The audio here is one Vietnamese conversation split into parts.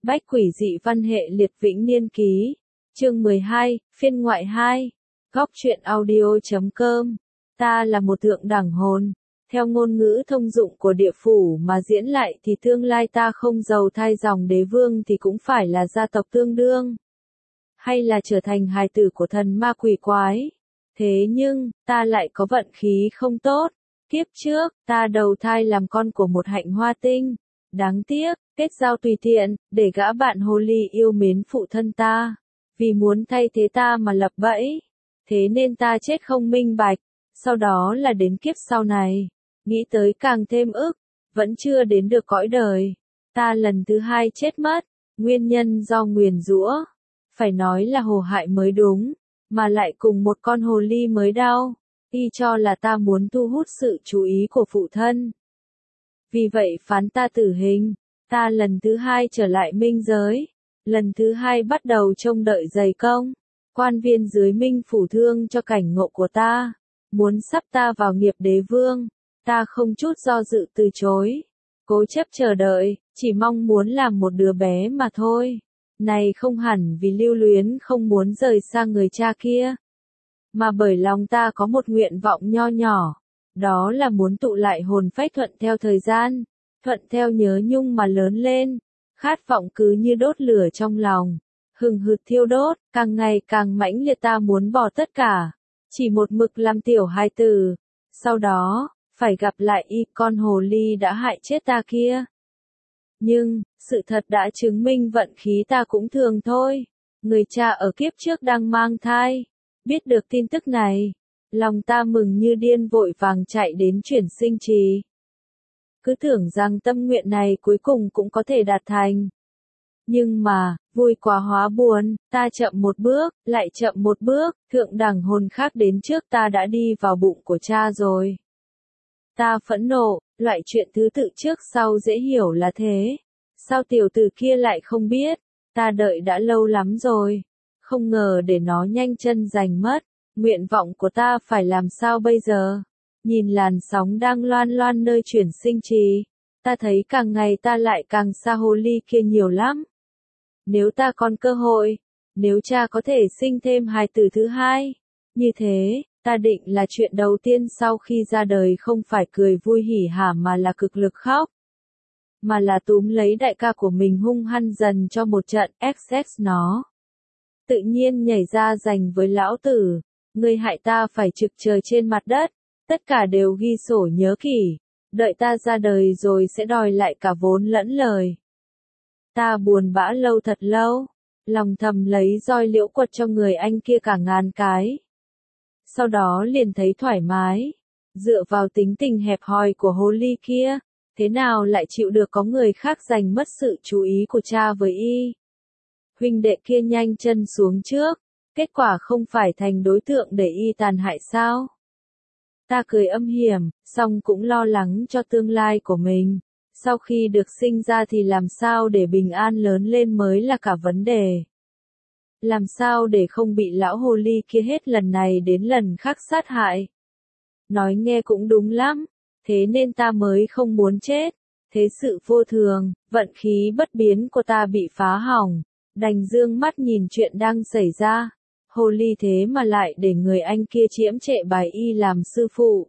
Bách quỷ dị văn hệ liệt vĩnh niên ký. Chương 12, phiên ngoại 2. Góc truyện audio.com. Ta là một thượng đẳng hồn. Theo ngôn ngữ thông dụng của địa phủ mà diễn lại thì tương lai ta không giàu thai dòng đế vương thì cũng phải là gia tộc tương đương. Hay là trở thành hài tử của thần ma quỷ quái. Thế nhưng, ta lại có vận khí không tốt. Kiếp trước, ta đầu thai làm con của một hạnh hoa tinh. Đáng tiếc, kết giao tùy tiện, để gã bạn hồ ly yêu mến phụ thân ta. Vì muốn thay thế ta mà lập bẫy. Thế nên ta chết không minh bạch. Sau đó là đến kiếp sau này. Nghĩ tới càng thêm ức. Vẫn chưa đến được cõi đời. Ta lần thứ hai chết mất. Nguyên nhân do nguyền rủa. Phải nói là hồ hại mới đúng. Mà lại cùng một con hồ ly mới đau. Y cho là ta muốn thu hút sự chú ý của phụ thân. Vì vậy phán ta tử hình. Ta lần thứ hai trở lại minh giới. Lần thứ hai bắt đầu trông đợi dày công. Quan viên dưới minh phủ thương cho cảnh ngộ của ta. Muốn sắp ta vào nghiệp đế vương. Ta không chút do dự từ chối. Cố chấp chờ đợi, chỉ mong muốn làm một đứa bé mà thôi. Này không hẳn vì lưu luyến không muốn rời xa người cha kia. Mà bởi lòng ta có một nguyện vọng nho nhỏ. Đó là muốn tụ lại hồn phách thuận theo thời gian. Thuận theo nhớ nhung mà lớn lên. Khát vọng cứ như đốt lửa trong lòng. Hừng hực thiêu đốt, càng ngày càng mãnh liệt ta muốn bỏ tất cả. Chỉ một mực làm tiểu hài tử. Sau đó, phải gặp lại y con hồ ly đã hại chết ta kia. Nhưng, sự thật đã chứng minh vận khí ta cũng thường thôi. Người cha ở kiếp trước đang mang thai. Biết được tin tức này. Lòng ta mừng như điên vội vàng chạy đến chuyển sinh trì. Cứ tưởng rằng tâm nguyện này cuối cùng cũng có thể đạt thành. Nhưng mà, vui quá hóa buồn, ta chậm một bước, lại chậm một bước, thượng đẳng hồn khác đến trước ta đã đi vào bụng của cha rồi. Ta phẫn nộ, loại chuyện thứ tự trước sau dễ hiểu là thế. Sao tiểu tử kia lại không biết, ta đợi đã lâu lắm rồi. Không ngờ để nó nhanh chân giành mất, nguyện vọng của ta phải làm sao bây giờ? Nhìn làn sóng đang loan loan nơi chuyển sinh trì, ta thấy càng ngày ta lại càng xa hồ ly kia nhiều lắm. Nếu ta còn cơ hội, nếu cha có thể sinh thêm hài tử thứ hai, như thế, ta định là chuyện đầu tiên sau khi ra đời không phải cười vui hỉ hả mà là cực lực khóc. Mà là túm lấy đại ca của mình hung hăng dần cho một trận XX nó. Tự nhiên nhảy ra giành với lão tử, người hại ta phải trực chờ trên mặt đất, tất cả đều ghi sổ nhớ kỹ, đợi ta ra đời rồi sẽ đòi lại cả vốn lẫn lời. Ta buồn bã lâu thật lâu, lòng thầm lấy roi liễu quật cho người anh kia cả ngàn cái. Sau đó liền thấy thoải mái, dựa vào tính tình hẹp hòi của hồ ly kia, thế nào lại chịu được có người khác giành mất sự chú ý của cha với y. Huynh đệ kia nhanh chân xuống trước, kết quả không phải thành đối tượng để y tàn hại sao? Ta cười âm hiểm, song cũng lo lắng cho tương lai của mình. Sau khi được sinh ra thì làm sao để bình an lớn lên mới là cả vấn đề. Làm sao để không bị lão hồ ly kia hết lần này đến lần khác sát hại. Nói nghe cũng đúng lắm, thế nên ta mới không muốn chết. Thế sự vô thường, vận khí bất biến của ta bị phá hỏng. Đành dương mắt nhìn chuyện đang xảy ra. Hồ ly thế mà lại để người anh kia chiếm trệ bài y làm sư phụ.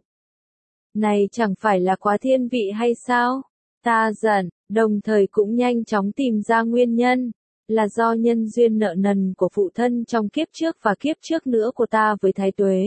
Này chẳng phải là quá thiên vị hay sao? Ta giận, đồng thời cũng nhanh chóng tìm ra nguyên nhân. Là do nhân duyên nợ nần của phụ thân trong kiếp trước và kiếp trước nữa của ta với Thái Tuế.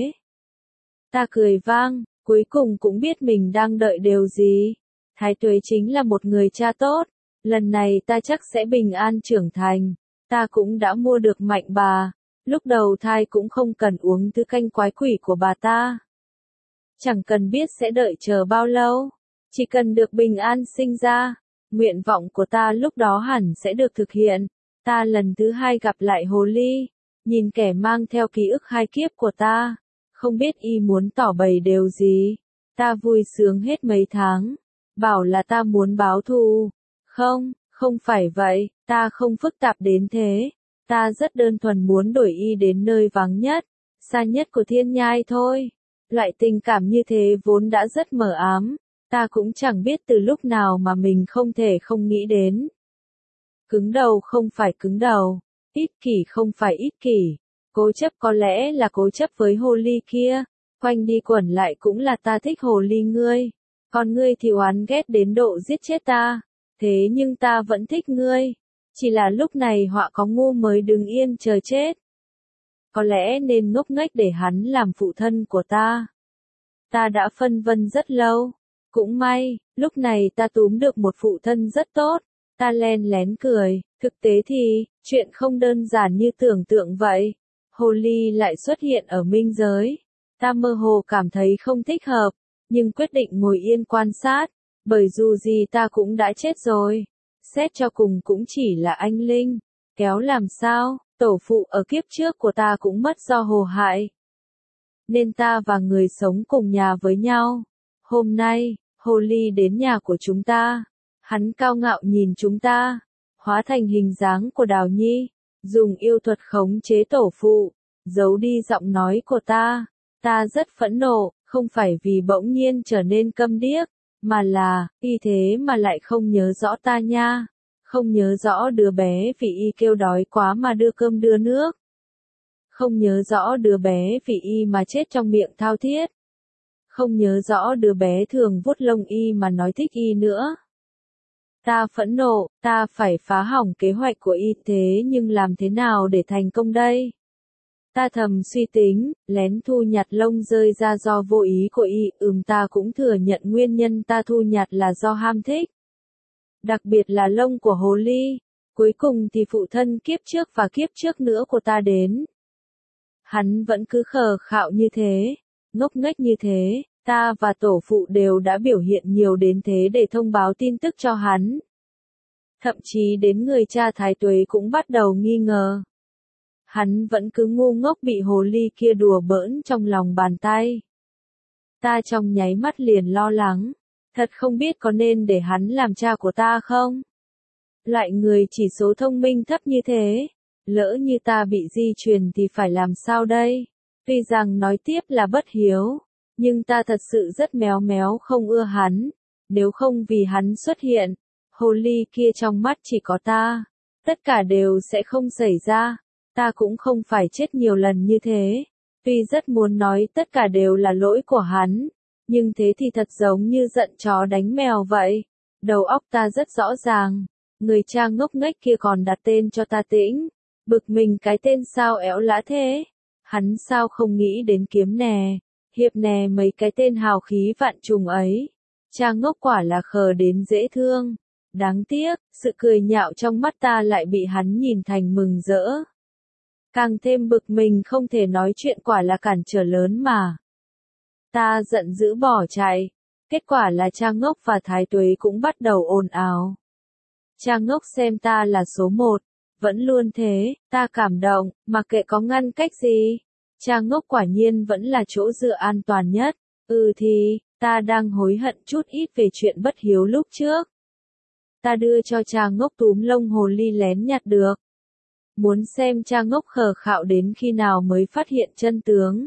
Ta cười vang, cuối cùng cũng biết mình đang đợi điều gì. Thái Tuế chính là một người cha tốt. Lần này ta chắc sẽ bình an trưởng thành. Ta cũng đã mua được mạnh bà. Lúc đầu thai cũng không cần uống thứ canh quái quỷ của bà ta. Chẳng cần biết sẽ đợi chờ bao lâu. Chỉ cần được bình an sinh ra. Nguyện vọng của ta lúc đó hẳn sẽ được thực hiện. Ta lần thứ hai gặp lại hồ ly. Nhìn kẻ mang theo ký ức hai kiếp của ta. Không biết y muốn tỏ bày điều gì. Ta vui sướng hết mấy tháng. Bảo là ta muốn báo thù. Không phải vậy. Ta không phức tạp đến thế. Ta rất đơn thuần muốn đuổi y đến nơi vắng nhất, xa nhất của thiên nhai thôi. Loại tình cảm như thế vốn đã rất mờ ám. Ta cũng chẳng biết từ lúc nào mà mình không thể không nghĩ đến. Cứng đầu không phải cứng đầu, ích kỷ không phải ích kỷ, cố chấp có lẽ là cố chấp với hồ ly kia, quanh đi quẩn lại cũng là ta thích hồ ly ngươi, còn ngươi thì oán ghét đến độ giết chết ta, thế nhưng ta vẫn thích ngươi, chỉ là lúc này họa có ngu mới đứng yên chờ chết. Có lẽ nên ngốc nghếch để hắn làm phụ thân của ta. Ta đã phân vân rất lâu, cũng may, lúc này ta túm được một phụ thân rất tốt, ta len lén cười, thực tế thì, chuyện không đơn giản như tưởng tượng vậy. Hồ ly lại xuất hiện ở minh giới, ta mơ hồ cảm thấy không thích hợp, nhưng quyết định ngồi yên quan sát, bởi dù gì ta cũng đã chết rồi, xét cho cùng cũng chỉ là anh linh, kéo làm sao, tổ phụ ở kiếp trước của ta cũng mất do hồ hại. Nên ta và người sống cùng nhà với nhau. Hôm nay, hồ ly đến nhà của chúng ta. Hắn cao ngạo nhìn chúng ta, hóa thành hình dáng của Đào Nhi, dùng yêu thuật khống chế tổ phụ, giấu đi giọng nói của ta. Ta rất phẫn nộ, không phải vì bỗng nhiên trở nên câm điếc, mà là, y thế mà lại không nhớ rõ ta nha. Không nhớ rõ đứa bé vì y kêu đói quá mà đưa cơm đưa nước. Không nhớ rõ đứa bé vì y mà chết trong miệng thao thiết. Không nhớ rõ đứa bé thường vuốt lông y mà nói thích y nữa. Ta phẫn nộ, ta phải phá hỏng kế hoạch của y thế nhưng làm thế nào để thành công đây? Ta thầm suy tính, lén thu nhặt lông rơi ra do vô ý của y, ta cũng thừa nhận nguyên nhân ta thu nhặt là do ham thích. Đặc biệt là lông của hồ ly. Cuối cùng thì phụ thân kiếp trước và kiếp trước nữa của ta đến. Hắn vẫn cứ khờ khạo như thế, ngốc nghếch như thế, ta và tổ phụ đều đã biểu hiện nhiều đến thế để thông báo tin tức cho hắn. Thậm chí đến người cha Thái Tuế cũng bắt đầu nghi ngờ. Hắn vẫn cứ ngu ngốc bị hồ ly kia đùa bỡn trong lòng bàn tay. Ta trong nháy mắt liền lo lắng, thật không biết có nên để hắn làm cha của ta không? Loại người chỉ số thông minh thấp như thế, lỡ như ta bị di truyền thì phải làm sao đây? Tuy rằng nói tiếp là bất hiếu, nhưng ta thật sự rất méo méo không ưa hắn, nếu không vì hắn xuất hiện, hồ ly kia trong mắt chỉ có ta, tất cả đều sẽ không xảy ra, ta cũng không phải chết nhiều lần như thế. Tuy rất muốn nói tất cả đều là lỗi của hắn, nhưng thế thì thật giống như giận chó đánh mèo vậy. Đầu óc ta rất rõ ràng, người cha ngốc nghếch kia còn đặt tên cho ta Tĩnh, bực mình cái tên sao éo lã thế. Hắn sao không nghĩ đến Kiếm nè, Hiệp nè mấy cái tên hào khí vạn trùng ấy. Cha ngốc quả là khờ đến dễ thương. Đáng tiếc, sự cười nhạo trong mắt ta lại bị hắn nhìn thành mừng rỡ. Càng thêm bực mình không thể nói chuyện quả là cản trở lớn mà. Ta giận dữ bỏ chạy. Kết quả là cha ngốc và Thái Tuế cũng bắt đầu ồn ào. Cha ngốc xem ta là số một. Vẫn luôn thế, ta cảm động, mặc kệ có ngăn cách gì. Cha ngốc quả nhiên vẫn là chỗ dựa an toàn nhất. Thì, ta đang hối hận chút ít về chuyện bất hiếu lúc trước. Ta đưa cho cha ngốc túm lông hồ ly lén nhặt được. Muốn xem cha ngốc khờ khạo đến khi nào mới phát hiện chân tướng.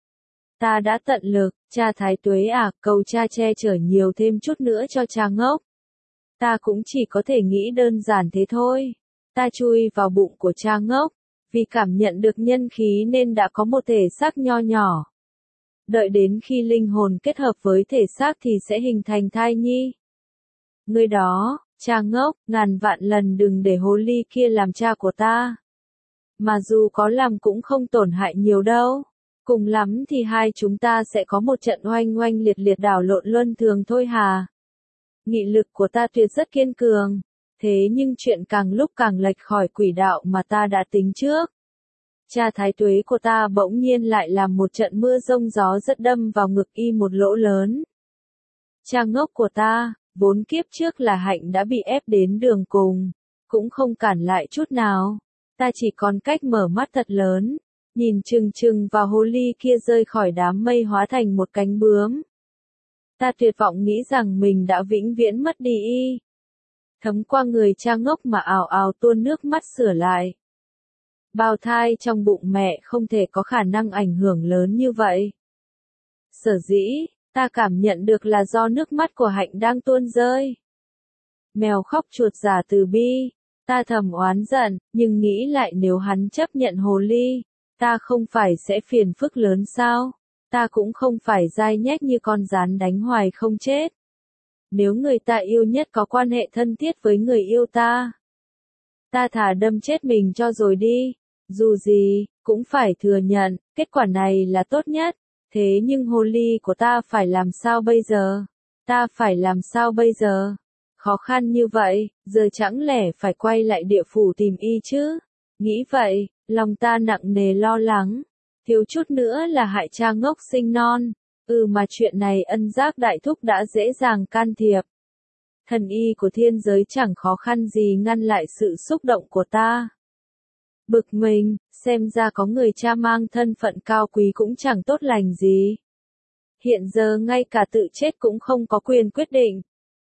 Ta đã tận lực, cha Thái Tuế cầu cha che chở nhiều thêm chút nữa cho cha ngốc. Ta cũng chỉ có thể nghĩ đơn giản thế thôi. Ta chui vào bụng của cha ngốc, vì cảm nhận được nhân khí nên đã có một thể xác nho nhỏ. Đợi đến khi linh hồn kết hợp với thể xác thì sẽ hình thành thai nhi. Người đó, cha ngốc, ngàn vạn lần đừng để hồ ly kia làm cha của ta. Mà dù có làm cũng không tổn hại nhiều đâu. Cùng lắm thì hai chúng ta sẽ có một trận oanh oanh liệt liệt đảo lộn luân thường thôi hà. Nghị lực của ta tuyệt rất kiên cường. Thế nhưng chuyện càng lúc càng lệch khỏi quỹ đạo mà ta đã tính trước. Cha Thái Tuế của ta bỗng nhiên lại làm một trận mưa rông gió rất đâm vào ngực y một lỗ lớn. Cha ngốc của ta, vốn kiếp trước là hạnh đã bị ép đến đường cùng, cũng không cản lại chút nào. Ta chỉ còn cách mở mắt thật lớn, nhìn chừng chừng vào hồ ly kia rơi khỏi đám mây hóa thành một cánh bướm. Ta tuyệt vọng nghĩ rằng mình đã vĩnh viễn mất đi y. Thấm qua người cha ngốc mà ào ào tuôn nước mắt sửa lại. Bào thai trong bụng mẹ không thể có khả năng ảnh hưởng lớn như vậy. Sở dĩ, ta cảm nhận được là do nước mắt của hạnh đang tuôn rơi. Mèo khóc chuột giả từ bi, Ta thầm oán giận, nhưng nghĩ lại nếu hắn chấp nhận hồ ly, ta không phải sẽ phiền phức lớn sao? Ta cũng không phải dai nhách như con gián đánh hoài không chết. Nếu người ta yêu nhất có quan hệ thân thiết với người yêu ta, ta thà đâm chết mình cho rồi đi. Dù gì, cũng phải thừa nhận, kết quả này là tốt nhất. Thế nhưng hồ ly của ta phải làm sao bây giờ? Ta phải làm sao bây giờ? Khó khăn như vậy, giờ chẳng lẽ phải quay lại địa phủ tìm y chứ? Nghĩ vậy, lòng ta nặng nề lo lắng. Thiếu chút nữa là hại cha ngốc sinh non. Mà chuyện này Ân Giác đại thúc đã dễ dàng can thiệp. Thần y của thiên giới chẳng khó khăn gì ngăn lại sự xúc động của ta. Bực mình, xem ra có người cha mang thân phận cao quý cũng chẳng tốt lành gì. Hiện giờ ngay cả tự chết cũng không có quyền quyết định.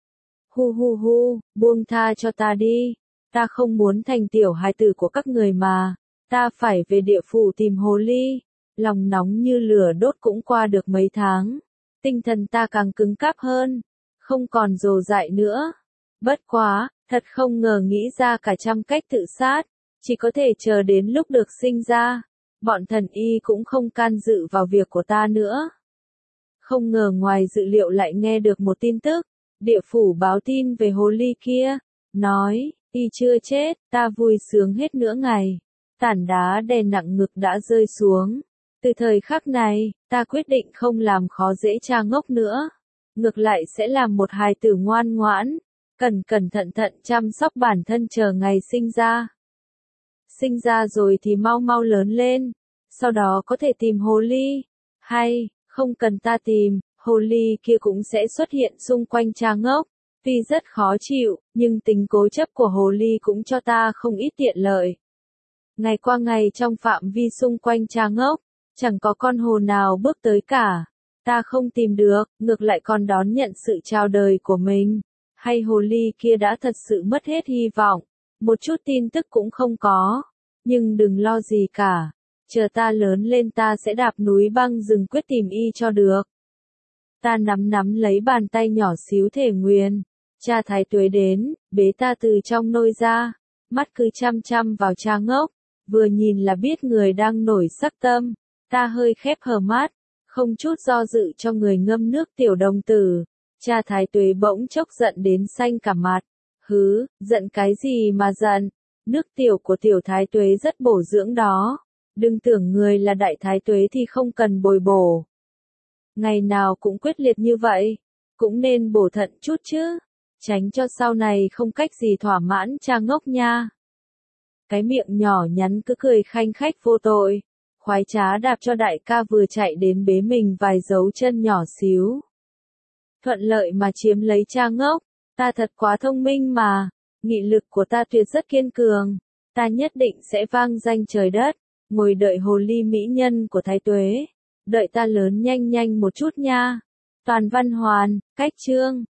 Buông tha cho ta đi. Ta không muốn thành tiểu hài tử của các người mà. Ta phải về địa phủ tìm hồ ly. Lòng nóng như lửa đốt cũng qua được mấy tháng. Tinh thần ta càng cứng cáp hơn. Không còn dồ dại nữa. Bất quá, thật không ngờ nghĩ ra cả trăm cách tự sát. Chỉ có thể chờ đến lúc được sinh ra. Bọn thần y cũng không can dự vào việc của ta nữa. Không ngờ ngoài dự liệu lại nghe được một tin tức. Địa phủ báo tin về hồ ly kia. Nói, y chưa chết, ta vui sướng hết nửa ngày. Tảng đá đè nặng ngực đã rơi xuống. Từ thời khắc này, ta quyết định không làm khó dễ cha ngốc nữa. Ngược lại sẽ làm một hài tử ngoan ngoãn. Cẩn thận chăm sóc bản thân chờ ngày sinh ra. Sinh ra rồi thì mau lớn lên. Sau đó có thể tìm hồ ly. Hay, không cần ta tìm, hồ ly kia cũng sẽ xuất hiện xung quanh cha ngốc. Tuy rất khó chịu, nhưng tính cố chấp của hồ ly cũng cho ta không ít tiện lợi. Ngày qua ngày trong phạm vi xung quanh cha ngốc, chẳng có con hồ nào bước tới cả. Ta không tìm được, ngược lại còn đón nhận sự chào đời của mình. Hay hồ ly kia đã thật sự mất hết hy vọng. Một chút tin tức cũng không có. Nhưng đừng lo gì cả. Chờ ta lớn lên ta sẽ đạp núi băng rừng quyết tìm y cho được. Ta nắm lấy bàn tay nhỏ xíu Thể Nguyên. Cha Thái Tuế đến, bế ta từ trong nôi ra. Mắt cứ chăm vào cha ngốc. Vừa nhìn là biết người đang nổi sắc tâm. Ta hơi khép hờ mắt. Không chút do dự cho người ngâm nước tiểu đồng tử. Cha Thái Tuế bỗng chốc giận đến xanh cả mặt. Giận cái gì mà giận? Nước tiểu của tiểu Thái Tuế rất bổ dưỡng đó. Đừng tưởng người là đại Thái Tuế thì không cần bồi bổ. Ngày nào cũng quyết liệt như vậy. Cũng nên bổ thận chút chứ. Tránh cho sau này không cách gì thỏa mãn cha ngốc nha. Cái miệng nhỏ nhắn cứ cười khanh khách vô tội. Khoái trá đạp cho đại ca vừa chạy đến bế mình vài dấu chân nhỏ xíu. Thuận lợi mà chiếm lấy cha ngốc. Ta thật quá thông minh mà. Nghị lực của ta tuyệt rất kiên cường. Ta nhất định sẽ vang danh trời đất. Ngồi đợi hồ ly mỹ nhân của Thái Tuế. Đợi ta lớn nhanh một chút nha. Toàn Văn Hoàn, Cách Chương.